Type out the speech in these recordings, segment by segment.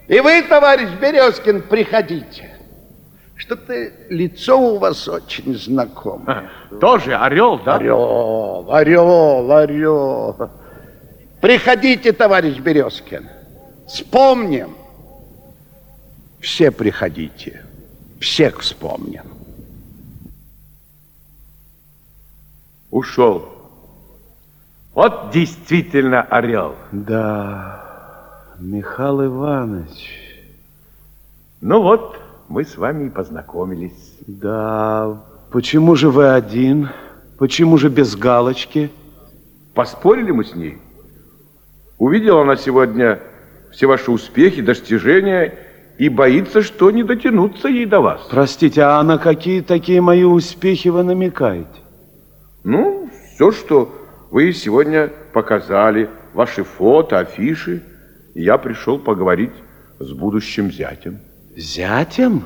И вы, товарищ Березкин, приходите. Что-то лицо у вас очень знакомое. Тоже орел, да? Орел. Приходите, товарищ Березкин. Вспомним. Все приходите. Всех вспомним. Ушел. Вот действительно орел. Да, Михаил Иванович. Ну вот, мы с вами и познакомились. Да, почему же вы один? Почему же без галочки? Поспорили мы с ней. Увидела она сегодня все ваши успехи, достижения и боится, что не дотянуться ей до вас. Простите, а на какие такие мои успехи вы намекаете? Ну, все, что вы сегодня показали, ваши фото, афиши. И я пришел поговорить с будущим зятем. Зятем?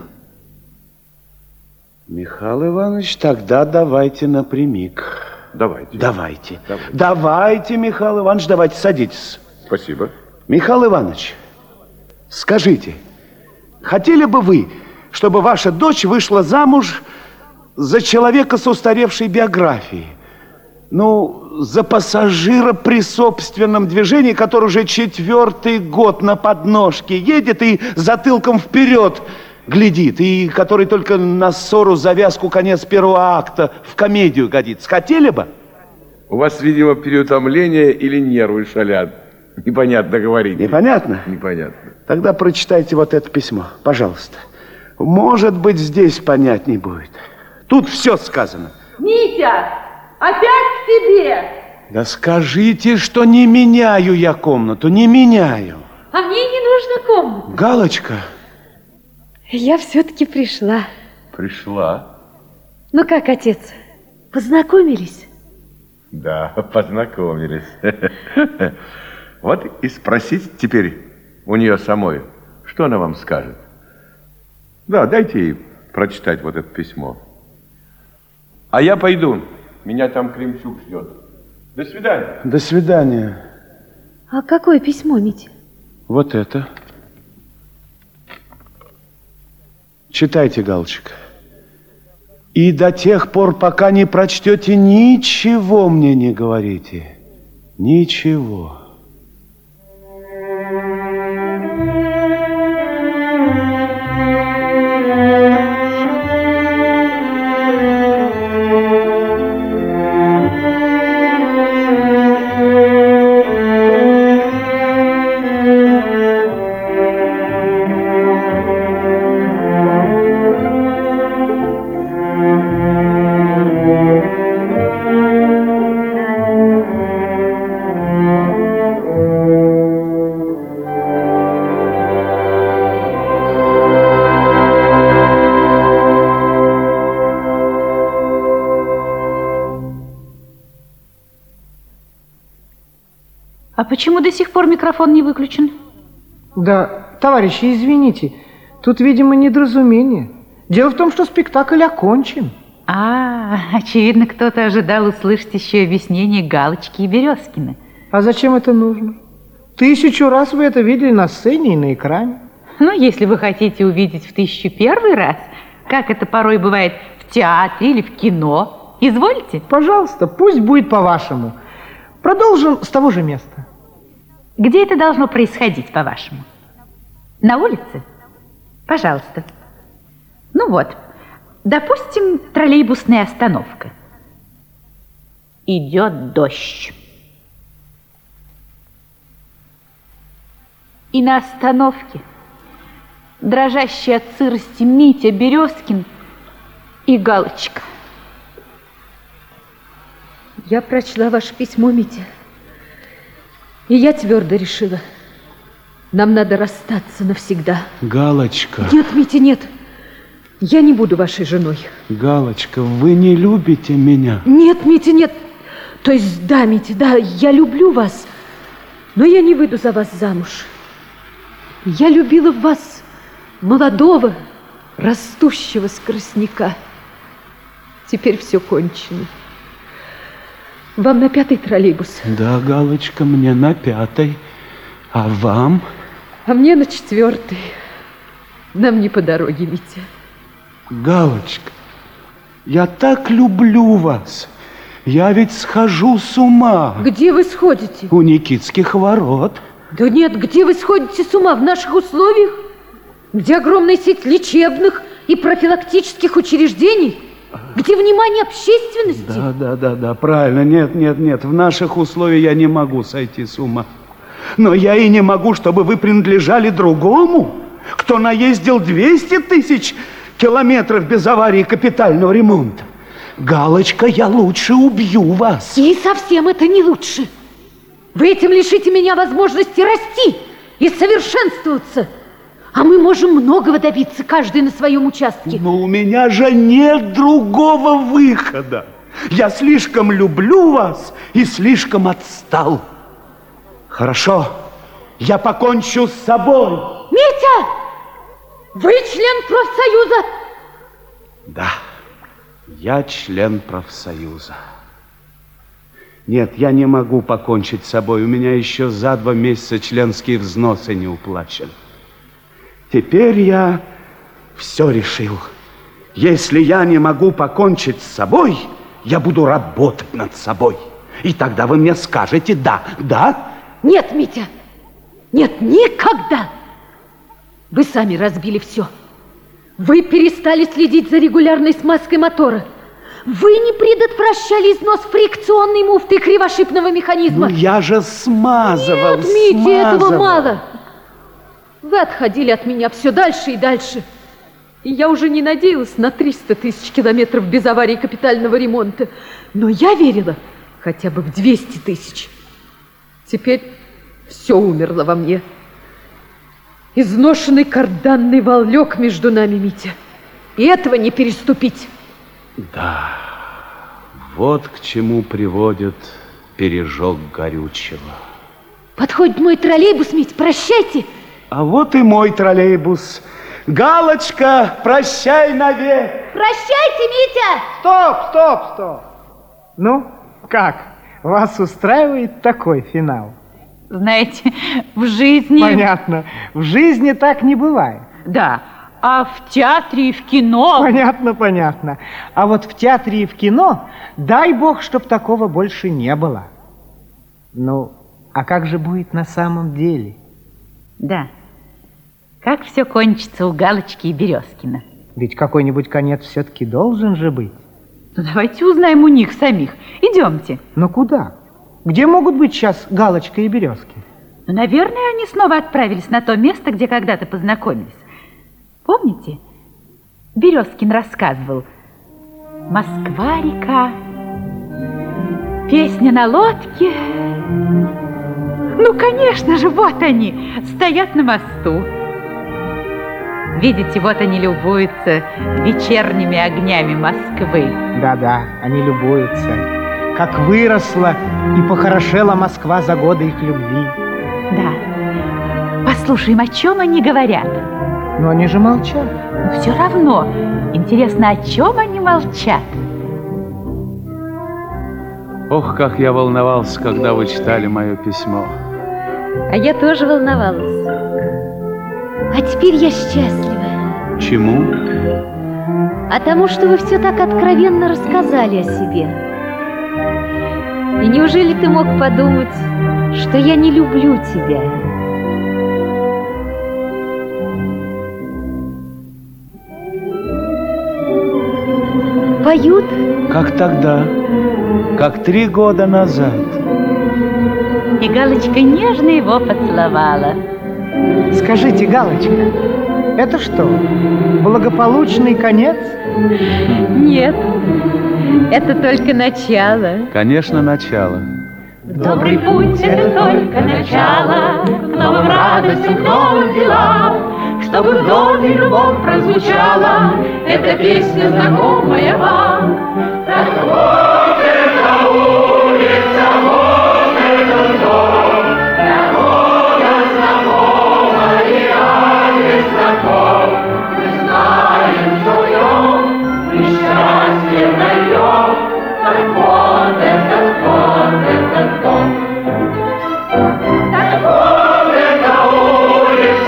Михаил Иванович, тогда давайте напрямик. Давайте. Давайте, Михаил Иванович, давайте, садитесь. Спасибо. Михаил Иванович, скажите, хотели бы вы, чтобы ваша дочь вышла замуж за человека с устаревшей биографией? Ну, за пассажира при собственном движении, который уже 4-й год на подножке едет и затылком вперед глядит, и который только на ссору, завязку, конец первого акта в комедию годится. Хотели бы? У вас, видимо, переутомление или нервы шалят. Непонятно говорить. Непонятно? Непонятно. Тогда прочитайте вот это письмо, пожалуйста. Может быть, здесь понятней будет. Тут все сказано. Митя, опять к тебе? Да скажите, что не меняю я комнату, не меняю. А мне не нужна комната. Галочка. Я все-таки пришла. Пришла? Ну как, отец, познакомились? Да, познакомились. Вот и спросить теперь у нее самой, что она вам скажет. Да, дайте ей прочитать вот это письмо. А я пойду. Меня там Кремчук ждет. До свидания. До свидания. А какое письмо, Митя? Вот это. Читайте, Галочка. И до тех пор, пока не прочтете, ничего мне не говорите. Ничего. А почему до сих пор микрофон не выключен? Да, товарищи, извините, тут, видимо, недоразумение. Дело в том, что спектакль окончен. Очевидно, кто-то ожидал услышать еще объяснение Галочки и Березкина. А зачем это нужно? 1000 раз вы это видели на сцене и на экране. Ну, если вы хотите увидеть в 1001 раз, как это порой бывает в театре или в кино, извольте. Пожалуйста, пусть будет по-вашему. Продолжим с того же места. Где это должно происходить, по-вашему? На улице? Пожалуйста. Ну вот, допустим, троллейбусная остановка. Идет дождь. И на остановке дрожащий от сырости Митя Березкин и Галочка. Я прочла ваше письмо, Митя, и я твердо решила, нам надо расстаться навсегда. Галочка. Нет, Митя, нет, я не буду вашей женой. Галочка, вы не любите меня? Нет, Митя, нет. То есть, да, Митя, да, я люблю вас, но я не выйду за вас замуж. Я любила вас, молодого, растущего скоростника. Теперь все кончено. Вам на 5-й троллейбус? Да, Галочка, мне на 5-й. А вам? А мне на 4-й. Нам не по дороге, Митя. Галочка, я так люблю вас. Я ведь схожу с ума. Где вы сходите? У Никитских ворот. Да нет, где вы сходите с ума? В наших условиях? Где огромная сеть лечебных и профилактических учреждений? Где внимание общественности? Да, правильно. Нет. В наших условиях я не могу сойти с ума. Но я и не могу, чтобы вы принадлежали другому, кто наездил 200 тысяч километров без аварии и капитального ремонта. Галочка, я лучше убью вас. И совсем это не лучше. Вы этим лишите меня возможности расти и совершенствоваться. А мы можем многого добиться, каждый на своем участке. Но у меня же нет другого выхода. Я слишком люблю вас и слишком отстал. Хорошо, я покончу с собой. Митя! Вы член профсоюза? Да, я член профсоюза. Нет, я не могу покончить с собой. У меня еще за 2 месяца членские взносы не уплачены. Теперь я все решил. Если я не могу покончить с собой, я буду работать над собой. И тогда вы мне скажете да? Нет, Митя, нет, никогда. Вы сами разбили все. Вы перестали следить за регулярной смазкой мотора. Вы не предотвращали износ фрикционной муфты кривошипного механизма. Ну, я же смазывал. Нет, Митя, этого мало. Вы отходили от меня все дальше и дальше. И я уже не надеялась на 300 тысяч километров без аварии и капитального ремонта. Но я верила хотя бы в 200 тысяч. Теперь все умерло во мне. Изношенный карданный вал лег между нами, Митя. И этого не переступить. Да, вот к чему приводит пережог горючего. Подходит мой троллейбус, Митя, прощайте. А вот и мой троллейбус. Галочка, прощай навек. Прощайте, Митя. Стоп. Ну, как? Вас устраивает такой финал? Знаете, в жизни... Понятно. В жизни так не бывает. Да, а в театре и в кино... Понятно. А вот в театре и в кино, дай бог, чтоб такого больше не было. Ну, а как же будет на самом деле? Да. Как все кончится у Галочки и Березкина? Ведь какой-нибудь конец все-таки должен же быть. Ну, давайте узнаем у них самих. Идемте. Но куда? Где могут быть сейчас Галочка и Березкин? Ну, наверное, они снова отправились на то место, где когда-то познакомились. Помните? Березкин рассказывал. Москва-река, песня на лодке. Ну, конечно же, вот они, стоят на мосту. Видите, вот они любуются вечерними огнями Москвы. Да, они любуются. Как выросла и похорошела Москва за годы их любви. Да. Послушаем, о чем они говорят. Но они же молчат. Но все равно. Интересно, о чем они молчат? Ох, как я волновался, когда вы читали мое письмо. А я тоже волновалась. А теперь я счастлива. Чему? А тому, что вы все так откровенно рассказали о себе. И неужели ты мог подумать, что я не люблю тебя? Поют? Как тогда, как 3 года назад. И Галочка нежно его поцеловала. Скажите, Галочка, это что, благополучный конец? Нет, это только начало. Конечно, начало. Добрый путь — это только начало к новым радостям, к новым делам. Чтобы в доме любовь прозвучала, эта песня знакомая вам. Так вот эта улица, вот этот дом, дорога знакома и адрес знаком. Мы знаем, что живем, мы счастье даем. Так вот этот дом. Так вот эта улица.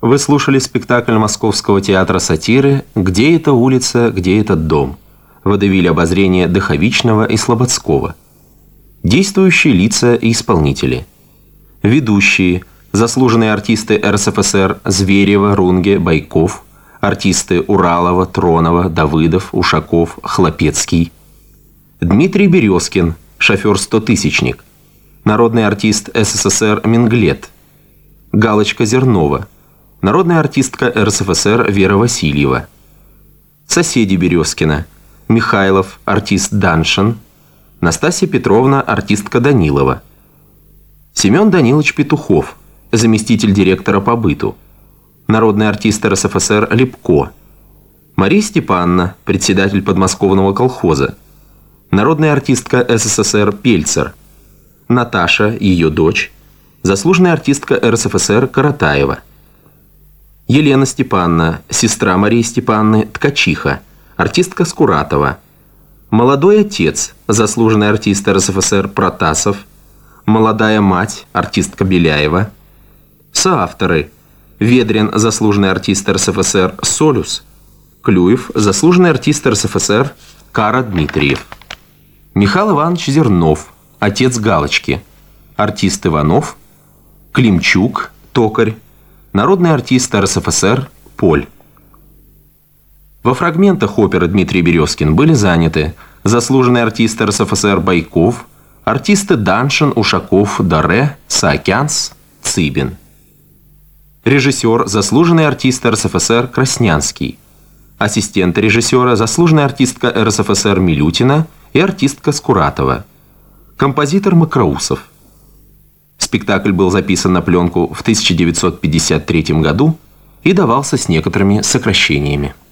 Вы слушали спектакль Московского театра сатиры «Где эта улица, где этот дом?» Водевиль обозрения Доховичного и Слободского. Действующие лица и исполнители. Ведущие – заслуженные артисты РСФСР Зверева, Рунге, Байков, артисты Уралова, Тронова, Давыдов, Ушаков, Хлопецкий. Дмитрий Березкин, шофер-стотысячник. Народный артист СССР Менглет. Галочка Зернова. Народная артистка РСФСР Вера Васильева. Соседи Березкина. Михайлов, артист Даншин. Настасья Петровна, артистка Данилова. Семен Данилович Петухов, заместитель директора по быту. Народный артист РСФСР Лепко. Мария Степановна, председатель подмосковного колхоза. Народная артистка СССР Пельцер. Наташа, ее дочь. Заслуженная артистка РСФСР Каратаева. Елена Степановна, сестра Марии Степановны, ткачиха, артистка Скуратова. Молодой отец, заслуженный артист РСФСР Протасов. Молодая мать, артистка Беляева. Соавторы: Ведрин, заслуженный артист РСФСР Солюс. Клюев, заслуженный артист РСФСР Кара Дмитриев. Михаил Иванович Зернов, отец Галочки. Артист Иванов. Климчук, токарь. Народный артист РСФСР Поль. Во фрагментах оперы Дмитрий Березкин были заняты заслуженный артист РСФСР Байков, артисты Даншин, Ушаков, Даре, Саакянс, Цыбин. Режиссер, заслуженный артист РСФСР Краснянский. Ассистент режиссера, заслуженная артистка РСФСР Милютина и артистка Скуратова. Композитор Макроусов. Спектакль был записан на пленку в 1953 году и давался с некоторыми сокращениями.